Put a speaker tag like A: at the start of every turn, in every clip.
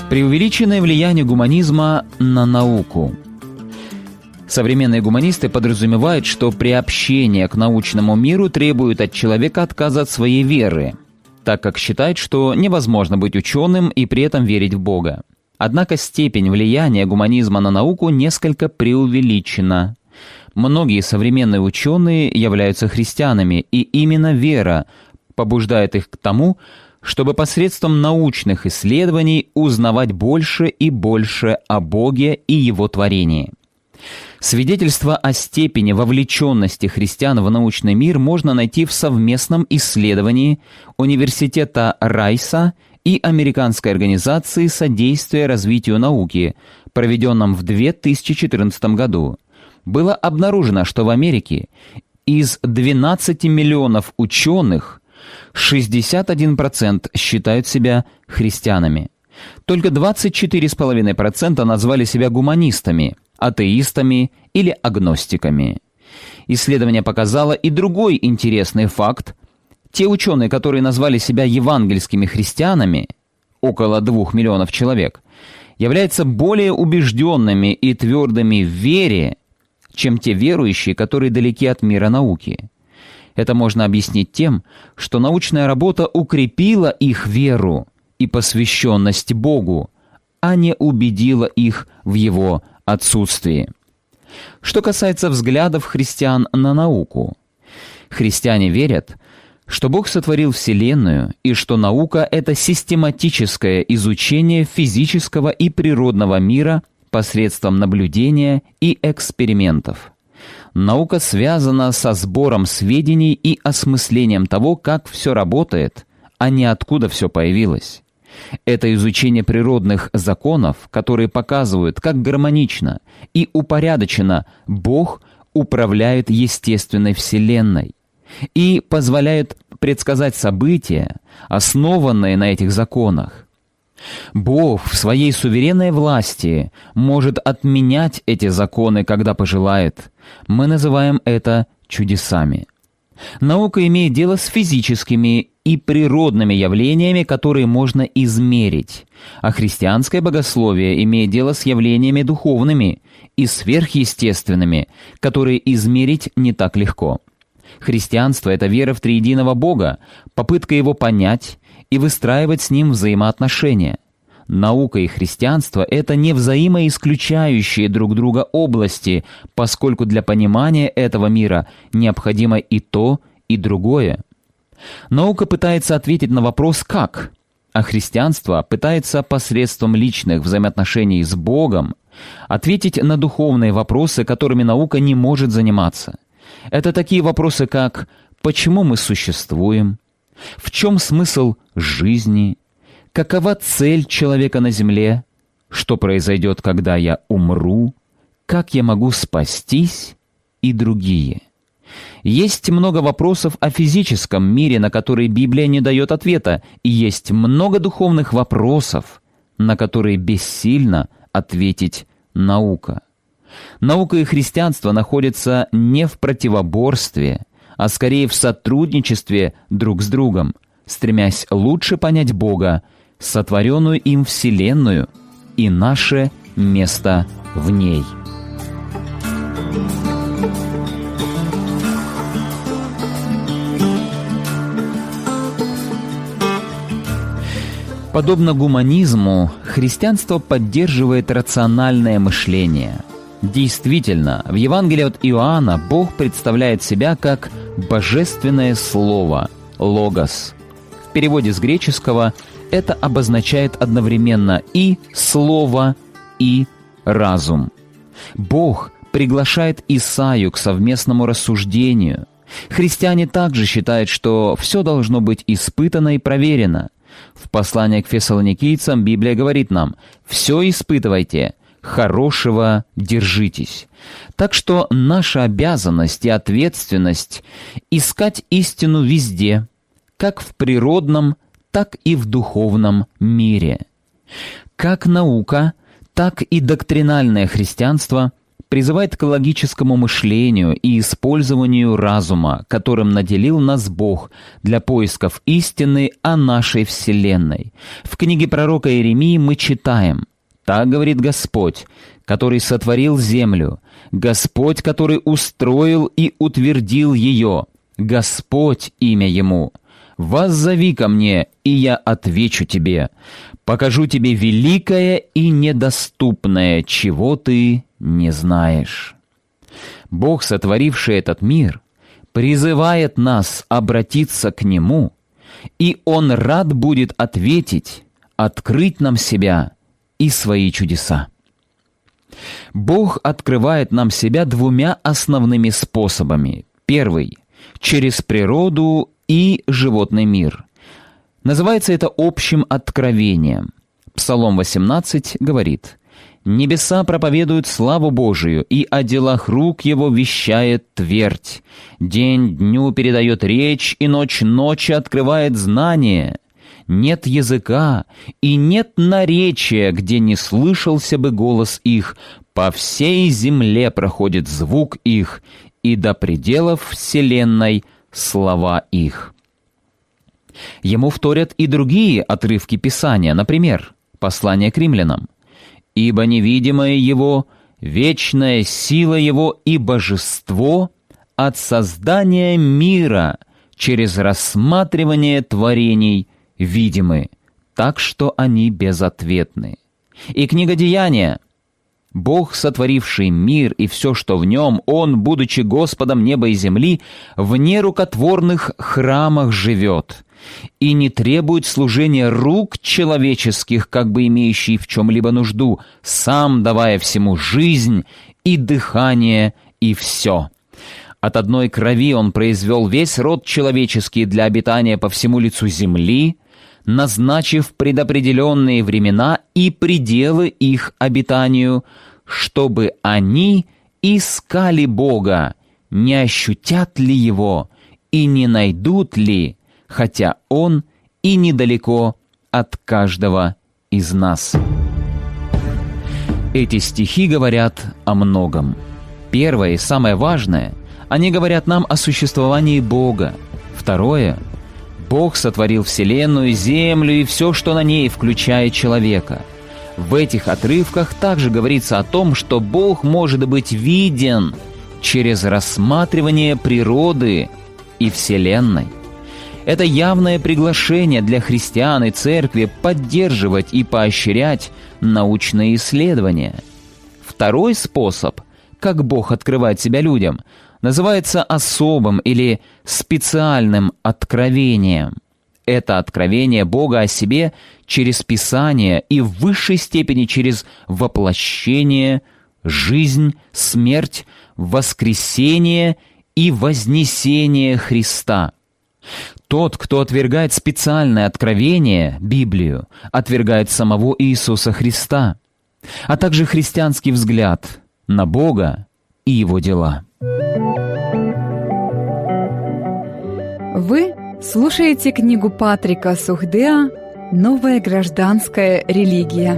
A: Преувеличенное влияние гуманизма на науку. Современные гуманисты подразумевают, что приобщение к научному миру требует от человека отказа от своей веры, так как считают, что невозможно быть ученым и при этом верить в Бога. Однако степень влияния гуманизма на науку несколько преувеличена. Многие современные ученые являются христианами, и именно вера побуждает их к тому, чтобы посредством научных исследований узнавать больше и больше о Боге и Его творении. Свидетельство о степени вовлеченности христиан в научный мир можно найти в совместном исследовании Университета Райса и Американской организации содействия развитию науки, проведенном в 2014 году. Было обнаружено, что в Америке из 12 миллионов ученых 61% считают себя христианами. Только 24,5% назвали себя гуманистами, атеистами или агностиками. Исследование показало и другой интересный факт. Те ученые, которые назвали себя евангельскими христианами, около 2 миллионов человек, являются более убежденными и твердыми в вере, чем те верующие, которые далеки от мира науки. Это можно объяснить тем, что научная работа укрепила их веру и посвященность Богу, а не убедила их в Его отсутствии. Что касается взглядов христиан на науку, христиане верят, что Бог сотворил Вселенную и что наука — это систематическое изучение физического и природного мира посредством наблюдения и экспериментов. Наука связана со сбором сведений и осмыслением того, как все работает, а не откуда все появилось. Это изучение природных законов, которые показывают, как гармонично и упорядоченно Бог управляет естественной Вселенной и позволяет предсказать события, основанные на этих законах. Бог в своей суверенной власти может отменять эти законы, когда пожелает. Мы называем это чудесами. Наука имеет дело с физическими и природными явлениями, которые можно измерить, а христианское богословие имеет дело с явлениями духовными и сверхъестественными, которые измерить не так легко. Христианство — это вера в триединого Бога, попытка Его понять и выстраивать с Ним взаимоотношения. Наука и христианство — это не взаимоисключающие друг друга области, поскольку для понимания этого мира необходимо и то, и другое. Наука пытается ответить на вопрос «как?», а христианство пытается посредством личных взаимоотношений с Богом ответить на духовные вопросы, которыми наука не может заниматься. Это такие вопросы, как «почему мы существуем?», «в чем смысл жизни?», «какова цель человека на земле?», «что произойдет, когда я умру?», «как я могу спастись?» и другие. Есть много вопросов о физическом мире, на которые Библия не дает ответа, и есть много духовных вопросов, на которые бессильно ответить наука. Наука и христианство находятся не в противоборстве, а скорее в сотрудничестве друг с другом, стремясь лучше понять Бога, сотворенную им Вселенную и наше место в ней. Подобно гуманизму, христианство поддерживает рациональное мышление. Действительно, в Евангелии от Иоанна Бог представляет себя как «божественное слово» — «логос». В переводе с греческого это обозначает одновременно и «слово», и «разум». Бог приглашает Исаию к совместному рассуждению. Христиане также считают, что все должно быть испытано и проверено. В послании к фессалоникийцам Библия говорит нам: «Все испытывайте, хорошего держитесь». Так что наша обязанность и ответственность — искать истину везде, как в природном, так и в духовном мире. Как наука, так и доктринальное христианство призывает к логическому мышлению и использованию разума, которым наделил нас Бог для поисков истины о нашей Вселенной. В книге пророка Иеремии мы читаем: «Так говорит Господь, который сотворил землю, Господь, который устроил и утвердил ее, Господь имя Ему. Воззови ко мне, и я отвечу тебе, покажу тебе великое и недоступное, чего ты не знаешь». Бог, сотворивший этот мир, призывает нас обратиться к Нему, и Он рад будет ответить, открыть нам себя и свои чудеса. Бог открывает нам себя двумя основными способами. Первый — через природу и животный мир. Называется это общим откровением. Псалом 18 говорит: «Небеса проповедуют славу Божию, и о делах рук Его вещает твердь. День дню передает речь, и ночь ночи открывает знание. Нет языка и нет наречия, где не слышался бы голос их. По всей земле проходит звук их, и до пределов вселенной слова их». Ему вторят и другие отрывки Писания, например, послание к римлянам: «Ибо невидимое Его, вечная сила Его и божество от создания мира через рассматривание творений видимы, так что они безответны». И книга Деяния: «Бог, сотворивший мир и все, что в нем, Он, будучи Господом неба и земли, в нерукотворных храмах живет и не требует служения рук человеческих, как бы имеющий в чем-либо нужду, сам давая всему жизнь и дыхание и все. От одной крови Он произвел весь род человеческий для обитания по всему лицу земли, назначив предопределенные времена и пределы их обитанию, чтобы они искали Бога, не ощутят ли Его и не найдут ли, хотя Он и недалеко от каждого из нас». Эти стихи говорят о многом. Первое и самое важное — они говорят нам о существовании Бога. Второе — Бог сотворил Вселенную, Землю и все, что на ней, включая человека. В этих отрывках также говорится о том, что Бог может быть виден через рассматривание природы и Вселенной. Это явное приглашение для христиан и церкви поддерживать и поощрять научные исследования. Второй способ, как Бог открывает себя людям, называется особым или специальным откровением. Это откровение Бога о себе через Писание и в высшей степени через воплощение, жизнь, смерть, воскресение и вознесение Христа. Тот, кто отвергает специальное откровение, Библию, отвергает самого Иисуса Христа, а также христианский взгляд на Бога и Его дела.
B: Вы слушаете книгу Патрика Сухдеа «Новая гражданская религия».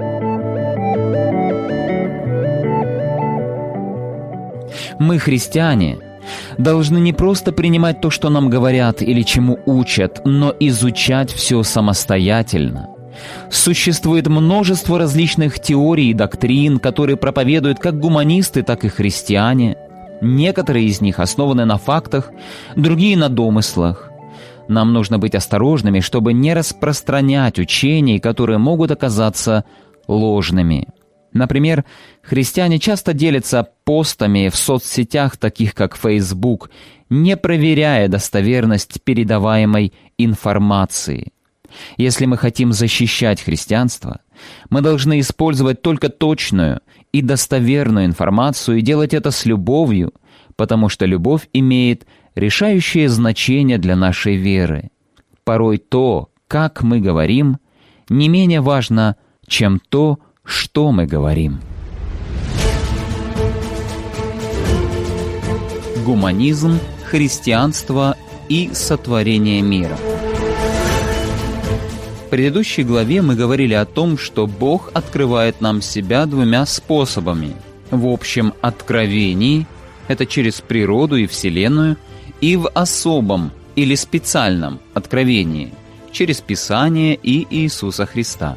A: Мы, христиане, должны не просто принимать то, что нам говорят или чему учат, но изучать все самостоятельно. Существует множество различных теорий и доктрин, которые проповедуют как гуманисты, так и христиане. Некоторые из них основаны на фактах, другие — на домыслах. Нам нужно быть осторожными, чтобы не распространять учений, которые могут оказаться ложными. Например, христиане часто делятся постами в соцсетях, таких как Facebook, не проверяя достоверность передаваемой информации. Если мы хотим защищать христианство, мы должны использовать только точную и достоверную информацию и делать это с любовью, потому что любовь имеет решающее значение для нашей веры. Порой то, как мы говорим, не менее важно, чем то, что мы говорим. Гуманизм, христианство и сотворение мира. В предыдущей главе мы говорили о том, что Бог открывает нам себя двумя способами. в общем откровении, это через природу и Вселенную, и в особом или специальном откровении, через Писание и Иисуса Христа.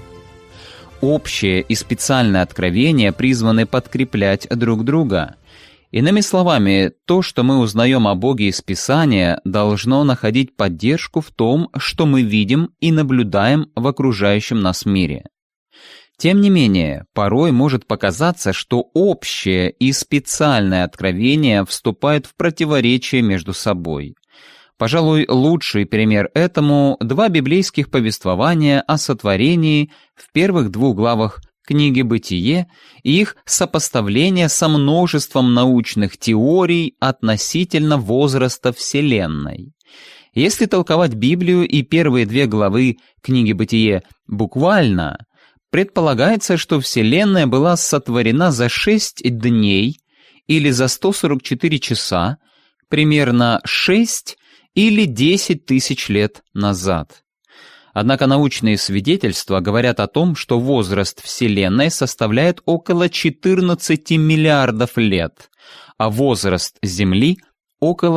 A: Общее и специальное откровение призваны подкреплять друг друга. Иными словами, то, что мы узнаем о Боге из Писания, должно находить поддержку в том, что мы видим и наблюдаем в окружающем нас мире. Тем не менее, порой может показаться, что общее и специальное откровение вступают в противоречие между собой. Пожалуй, лучший пример этому – 2 библейских повествования о сотворении в первых 2 главах книги «Бытие» и их сопоставление со множеством научных теорий относительно возраста Вселенной. Если толковать Библию и первые 2 главы книги «Бытие» буквально, предполагается, что Вселенная была сотворена за 6 дней или за 144 часа, примерно 6 или 10 тысяч лет назад. Однако научные свидетельства говорят о том, что возраст Вселенной составляет около 14 миллиардов лет, а возраст Земли – около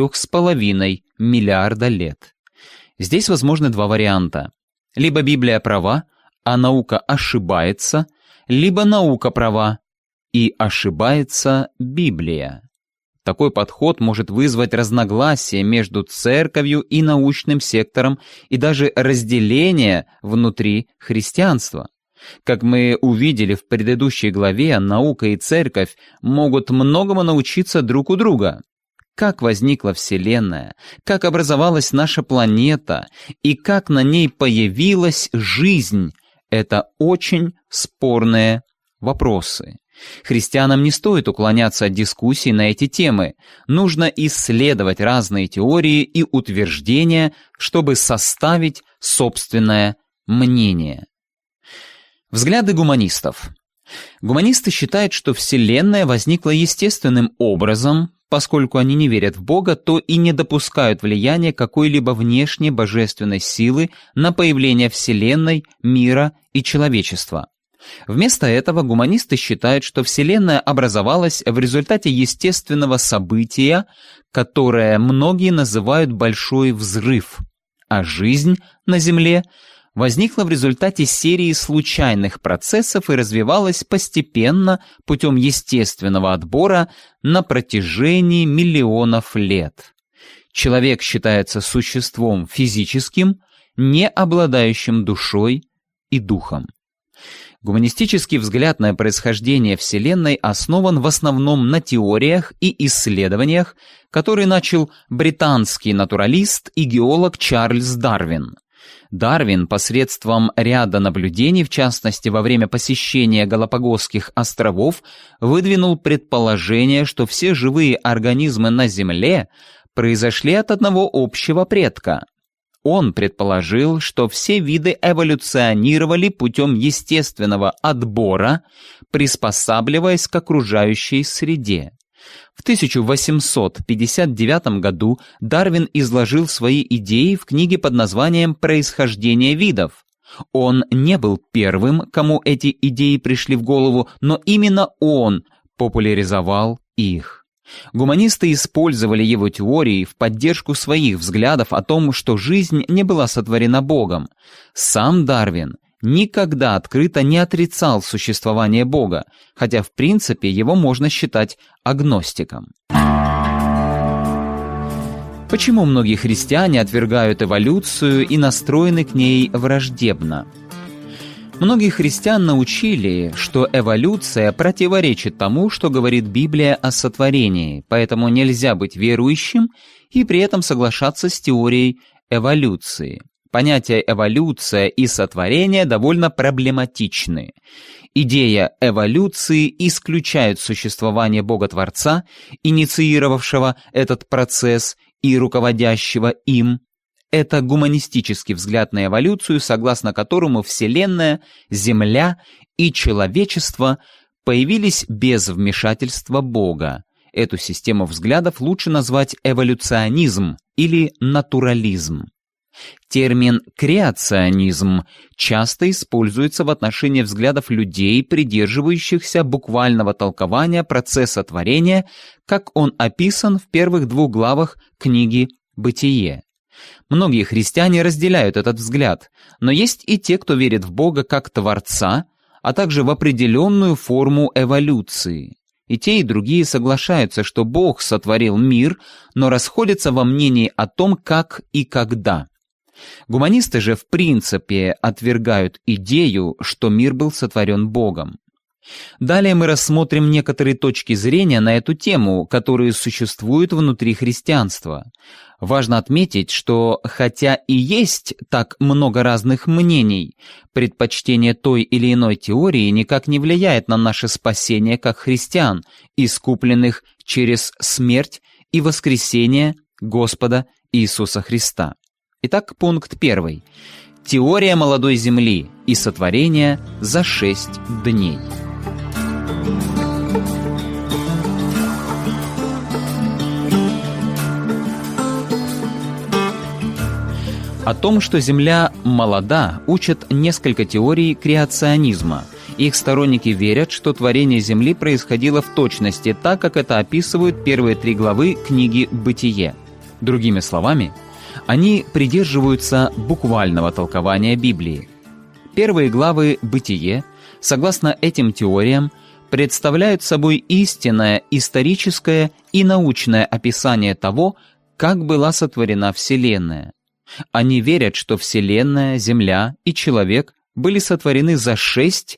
A: 4,5 миллиарда лет. Здесь возможны 2 варианта. Либо Библия права, а наука ошибается, либо наука права, и ошибается Библия. Такой подход может вызвать разногласия между церковью и научным сектором и даже разделение внутри христианства. Как мы увидели в предыдущей главе, наука и церковь могут многому научиться друг у друга. Как возникла Вселенная, как образовалась наша планета и как на ней появилась жизнь – это очень спорные вопросы. Христианам не стоит уклоняться от дискуссий на эти темы. Нужно исследовать разные теории и утверждения, чтобы составить собственное мнение. Взгляды гуманистов. Гуманисты считают, что Вселенная возникла естественным образом. Поскольку они не верят в Бога, то и не допускают влияния какой-либо внешней божественной силы на появление Вселенной, мира и человечества. Вместо этого гуманисты считают, что Вселенная образовалась в результате естественного события, которое многие называют «большой взрыв», а жизнь на Земле возникла в результате серии случайных процессов и развивалась постепенно путем естественного отбора на протяжении миллионов лет. Человек считается существом физическим, не обладающим душой и духом. Гуманистический взгляд на происхождение Вселенной основан в основном на теориях и исследованиях, которые начал британский натуралист и геолог Чарльз Дарвин. Дарвин посредством ряда наблюдений, в частности во время посещения Галапагосских островов, выдвинул предположение, что все живые организмы на Земле произошли от одного общего предка. Он предположил, что все виды эволюционировали путем естественного отбора, приспосабливаясь к окружающей среде. В 1859 году Дарвин изложил свои идеи в книге под названием «Происхождение видов». Он не был первым, кому эти идеи пришли в голову, но именно он популяризовал их. Гуманисты использовали его теории в поддержку своих взглядов о том, что жизнь не была сотворена Богом. Сам Дарвин никогда открыто не отрицал существование Бога, хотя в принципе его можно считать агностиком. Почему многие христиане отвергают эволюцию и настроены к ней враждебно? Многих христиан научили, что эволюция противоречит тому, что говорит Библия о сотворении, поэтому нельзя быть верующим и при этом соглашаться с теорией эволюции. Понятия эволюция и сотворение довольно проблематичны. Идея эволюции исключает существование Бога-творца, инициировавшего этот процесс и руководящего им. Это гуманистический взгляд на эволюцию, согласно которому Вселенная, Земля и человечество появились без вмешательства Бога. Эту систему взглядов лучше назвать эволюционизм или натурализм. Термин «креационизм» часто используется в отношении взглядов людей, придерживающихся буквального толкования процесса творения, как он описан в первых 2 главах книги «Бытие». Многие христиане разделяют этот взгляд, но есть и те, кто верит в Бога как Творца, а также в определенную форму эволюции. И те, и другие соглашаются, что Бог сотворил мир, но расходятся во мнении о том, как и когда. Гуманисты же в принципе отвергают идею, что мир был сотворен Богом. Далее мы рассмотрим некоторые точки зрения на эту тему, которые существуют внутри христианства. Важно отметить, что хотя и есть так много разных мнений, предпочтение той или иной теории никак не влияет на наше спасение как христиан, искупленных через смерть и воскресение Господа Иисуса Христа. Итак, пункт 1. Теория молодой земли и сотворения за 6 дней. О том, что Земля молода, учат несколько теорий креационизма. Их сторонники верят, что творение Земли происходило в точности так, как это описывают первые 3 главы книги «Бытие». Другими словами, они придерживаются буквального толкования Библии. Первые главы «Бытие», согласно этим теориям, представляют собой истинное историческое и научное описание того, как была сотворена Вселенная. Они верят, что Вселенная, Земля и человек были сотворены за 6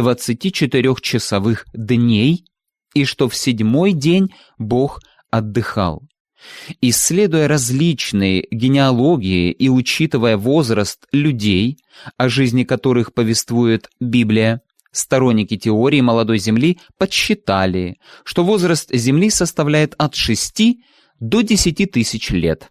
A: 24-часовых дней, и что в 7-й день Бог отдыхал. Исследуя различные генеалогии и учитывая возраст людей, о жизни которых повествует Библия, сторонники теории молодой Земли подсчитали, что возраст Земли составляет от 6 до 10 тысяч лет.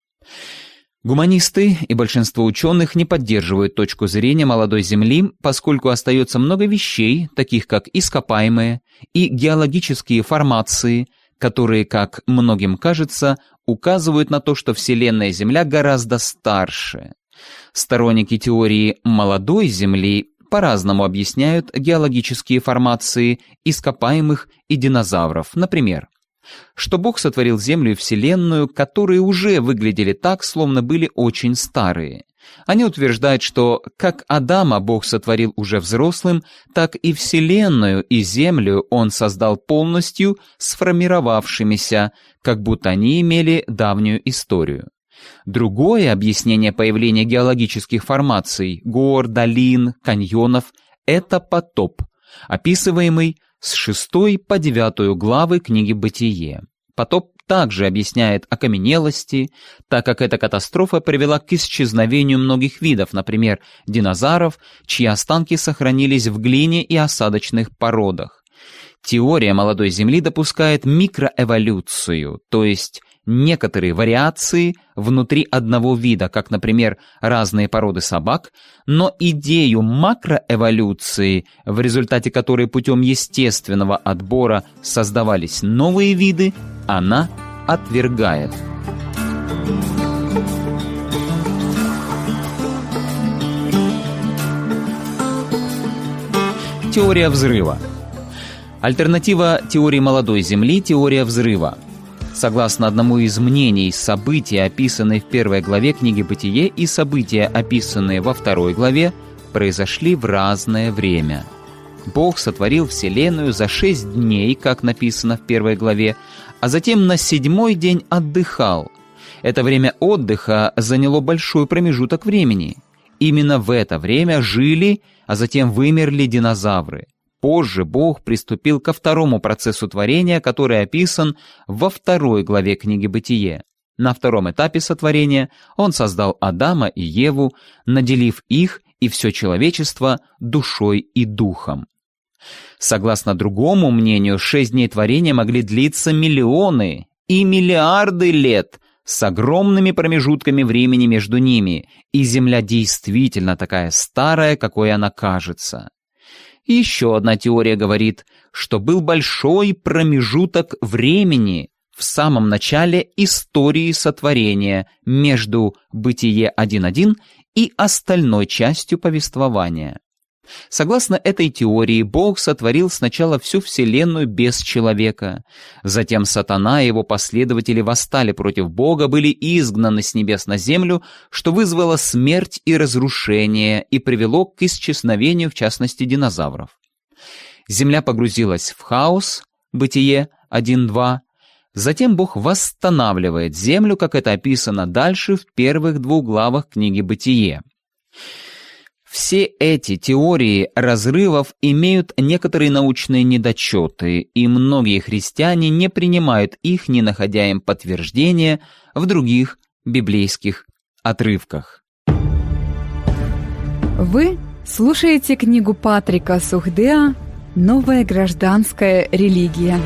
A: Гуманисты и большинство ученых не поддерживают точку зрения молодой Земли, поскольку остается много вещей, таких как ископаемые и геологические формации, которые, как многим кажется, указывают на то, что Вселенная Земля гораздо старше. Сторонники теории молодой Земли по-разному объясняют геологические формации ископаемых и динозавров. Например, что Бог сотворил Землю и Вселенную, которые уже выглядели так, словно были очень старые. Они утверждают, что как Адама Бог сотворил уже взрослым, так и Вселенную и Землю Он создал полностью сформировавшимися, как будто они имели давнюю историю. Другое объяснение появления геологических формаций, гор, долин, каньонов – это потоп, описываемый с 6 по 9 главы книги «Бытие». Потоп также объясняет окаменелости, так как эта катастрофа привела к исчезновению многих видов, например, динозавров, чьи останки сохранились в глине и осадочных породах. Теория молодой Земли допускает микроэволюцию, то есть некоторые вариации внутри одного вида, как, например, разные породы собак, но идею макроэволюции, в результате которой путем естественного отбора создавались новые виды, она отвергает. Теория взрыва. Альтернатива теории молодой Земли – теория взрыва. Согласно одному из мнений, события, описанные в 1 главе книги «Бытие», и события, описанные во 2 главе, произошли в разное время. Бог сотворил Вселенную за 6 дней, как написано в 1 главе, а затем на 7-й день отдыхал. Это время отдыха заняло большой промежуток времени. Именно в это время жили, а затем вымерли динозавры. Позже Бог приступил ко второму процессу творения, который описан во 2 главе книги «Бытие». На втором этапе сотворения Он создал Адама и Еву, наделив их и все человечество душой и духом. Согласно другому мнению, 6 дней творения могли длиться миллионы и миллиарды лет, с огромными промежутками времени между ними, и Земля действительно такая старая, какой она кажется. И еще одна теория говорит, что был большой промежуток времени, в самом начале истории сотворения между Бытие 1.1 и остальной частью повествования. Согласно этой теории, Бог сотворил сначала всю Вселенную без человека. Затем сатана и его последователи восстали против Бога, были изгнаны с небес на землю, что вызвало смерть и разрушение и привело к исчезновению, в частности, динозавров. Земля погрузилась в хаос, Бытие 1.2. Затем Бог восстанавливает землю, как это описано дальше в первых 2 главах книги «Бытие». Все эти теории разрывов имеют некоторые научные недочеты, и многие христиане не принимают их, не находя им подтверждения в других библейских отрывках.
B: Вы слушаете книгу Патрика Сухдеа «Новая гражданская религия».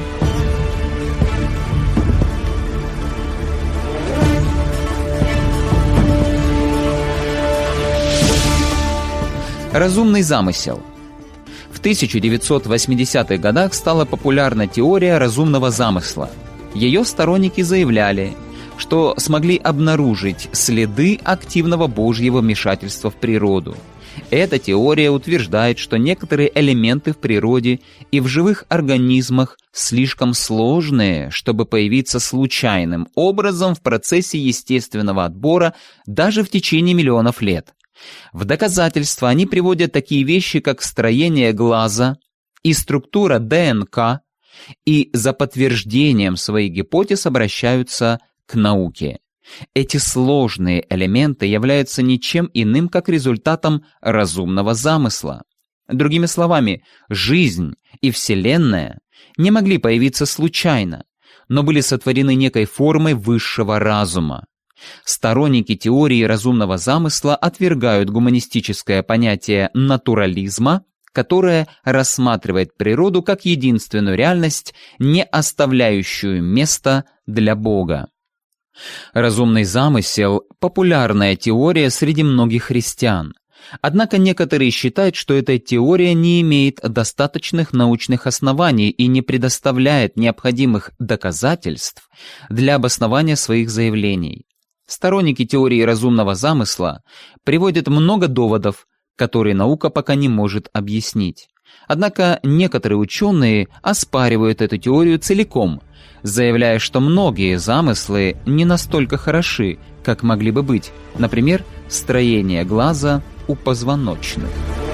A: Разумный замысел. В 1980-х годах стала популярна теория разумного замысла. Ее сторонники заявляли, что смогли обнаружить следы активного Божьего вмешательства в природу. Эта теория утверждает, что некоторые элементы в природе и в живых организмах слишком сложные, чтобы появиться случайным образом в процессе естественного отбора даже в течение миллионов лет. В доказательство они приводят такие вещи, как строение глаза и структура ДНК, и за подтверждением своих гипотез обращаются к науке. Эти сложные элементы являются ничем иным, как результатом разумного замысла. Другими словами, жизнь и Вселенная не могли появиться случайно, но были сотворены некой формой высшего разума. Сторонники теории разумного замысла отвергают гуманистическое понятие натурализма, которое рассматривает природу как единственную реальность, не оставляющую места для Бога. Разумный замысел – популярная теория среди многих христиан. Однако некоторые считают, что эта теория не имеет достаточных научных оснований и не предоставляет необходимых доказательств для обоснования своих заявлений. Сторонники теории разумного замысла приводят много доводов, которые наука пока не может объяснить. Однако некоторые ученые оспаривают эту теорию целиком, заявляя, что многие замыслы не настолько хороши, как могли бы быть, например, строение глаза у позвоночных.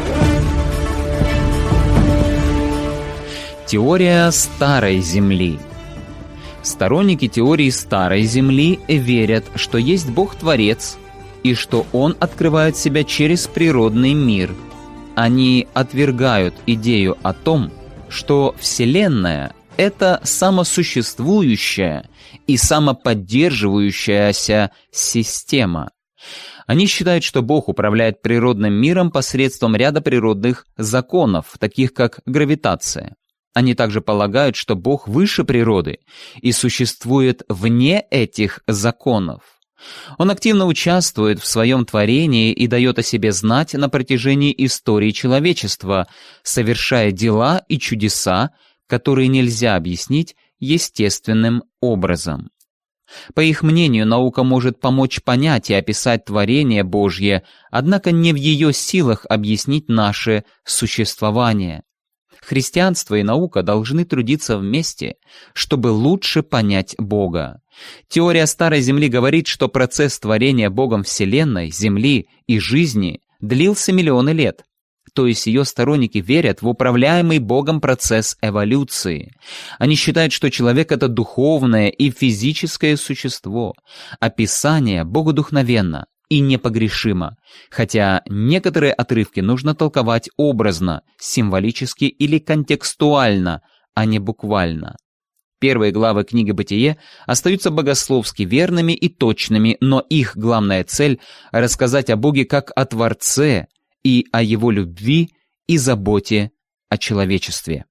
A: Теория Старой Земли. Сторонники теории Старой Земли верят, что есть Бог-творец и что Он открывает себя через природный мир. Они отвергают идею о том, что Вселенная — это самосуществующая и самоподдерживающаяся система. Они считают, что Бог управляет природным миром посредством ряда природных законов, таких как гравитация. Они также полагают, что Бог выше природы и существует вне этих законов. Он активно участвует в своем творении и дает о себе знать на протяжении истории человечества, совершая дела и чудеса, которые нельзя объяснить естественным образом. По их мнению, наука может помочь понять и описать творение Божье, однако не в ее силах объяснить наше существование. Христианство и наука должны трудиться вместе, чтобы лучше понять Бога. Теория Старой Земли говорит, что процесс творения Богом Вселенной, Земли и жизни длился миллионы лет. То есть ее сторонники верят в управляемый Богом процесс эволюции. Они считают, что человек — это духовное и физическое существо. Описание богодухновенно и непогрешимо, хотя некоторые отрывки нужно толковать образно, символически или контекстуально, а не буквально. Первые главы книги «Бытие» остаются богословски верными и точными, но их главная цель — рассказать о Боге как о Творце и о Его любви и заботе о человечестве.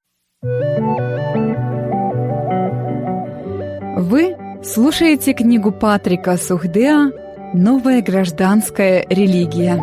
B: Вы слушаете книгу Патрика Сухдеа «Новая гражданская религия».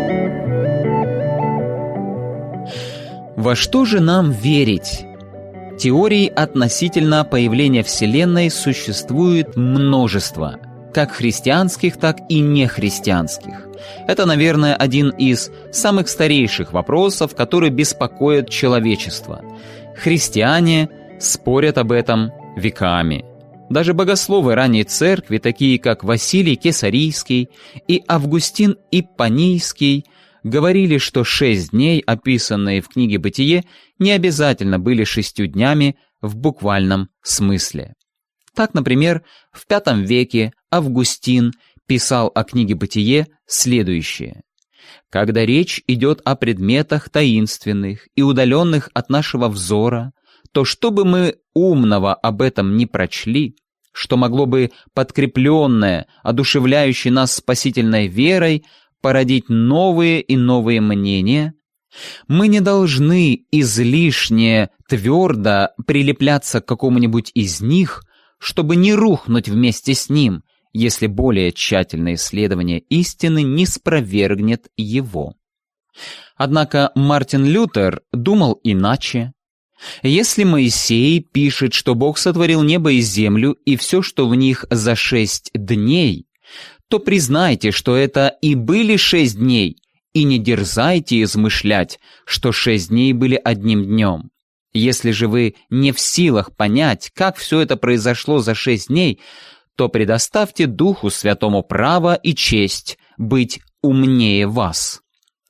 A: Во что же нам верить? Теорий относительно появления Вселенной существует множество, как христианских, так и нехристианских. Это, наверное, один из самых старейших вопросов, которые беспокоят человечество. Христиане спорят об этом веками. Даже богословы ранней церкви, такие как Василий Кесарийский и Августин Иппанийский, говорили, что 6 дней, описанные в книге «Бытие», не обязательно были 6 днями в буквальном смысле. Так, например, в V веке Августин писал о книге «Бытие» следующее. «Когда речь идет о предметах таинственных и удаленных от нашего взора, то что бы мы умного об этом не прочли, что могло бы подкрепленное, одушевляющее нас спасительной верой, породить новые и новые мнения, мы не должны излишне твердо прилепляться к какому-нибудь из них, чтобы не рухнуть вместе с ним, если более тщательное исследование истины не спровергнет его». Однако Мартин Лютер думал иначе. Если Моисей пишет, что Бог сотворил небо и землю и все, что в них за 6 дней, то признайте, что это и были 6 дней, и не дерзайте измышлять, что 6 дней были одним днем. Если же вы не в силах понять, как все это произошло за 6 дней, то предоставьте Духу Святому право и честь быть умнее вас.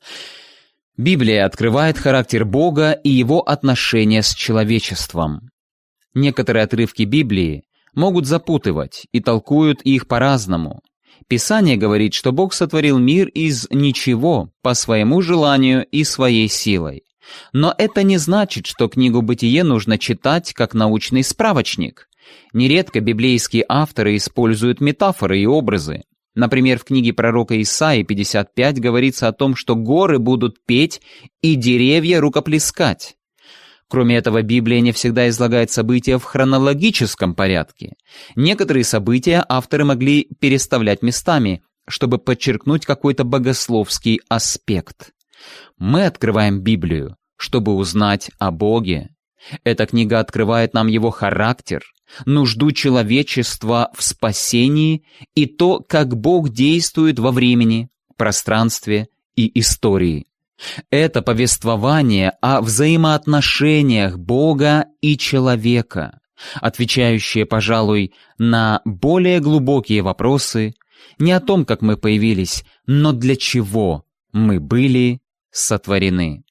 A: Библия открывает характер Бога и Его отношения с человечеством. Некоторые отрывки Библии могут запутывать и толкуют их по-разному. Писание говорит, что Бог сотворил мир из ничего по своему желанию и своей силой. Но это не значит, что книгу «Бытие» нужно читать как научный справочник. Нередко библейские авторы используют метафоры и образы. Например, в книге пророка Исаии 55 говорится о том, что горы будут петь и деревья рукоплескать. Кроме этого, Библия не всегда излагает события в хронологическом порядке. Некоторые события авторы могли переставлять местами, чтобы подчеркнуть какой-то богословский аспект. Мы открываем Библию, чтобы узнать о Боге. Эта книга открывает нам Его характер, нужду человечества в спасении и то, как Бог действует во времени, пространстве и истории. Это повествование о взаимоотношениях Бога и человека, отвечающее, пожалуй, на более глубокие вопросы не о том, как мы появились, но для чего мы были сотворены.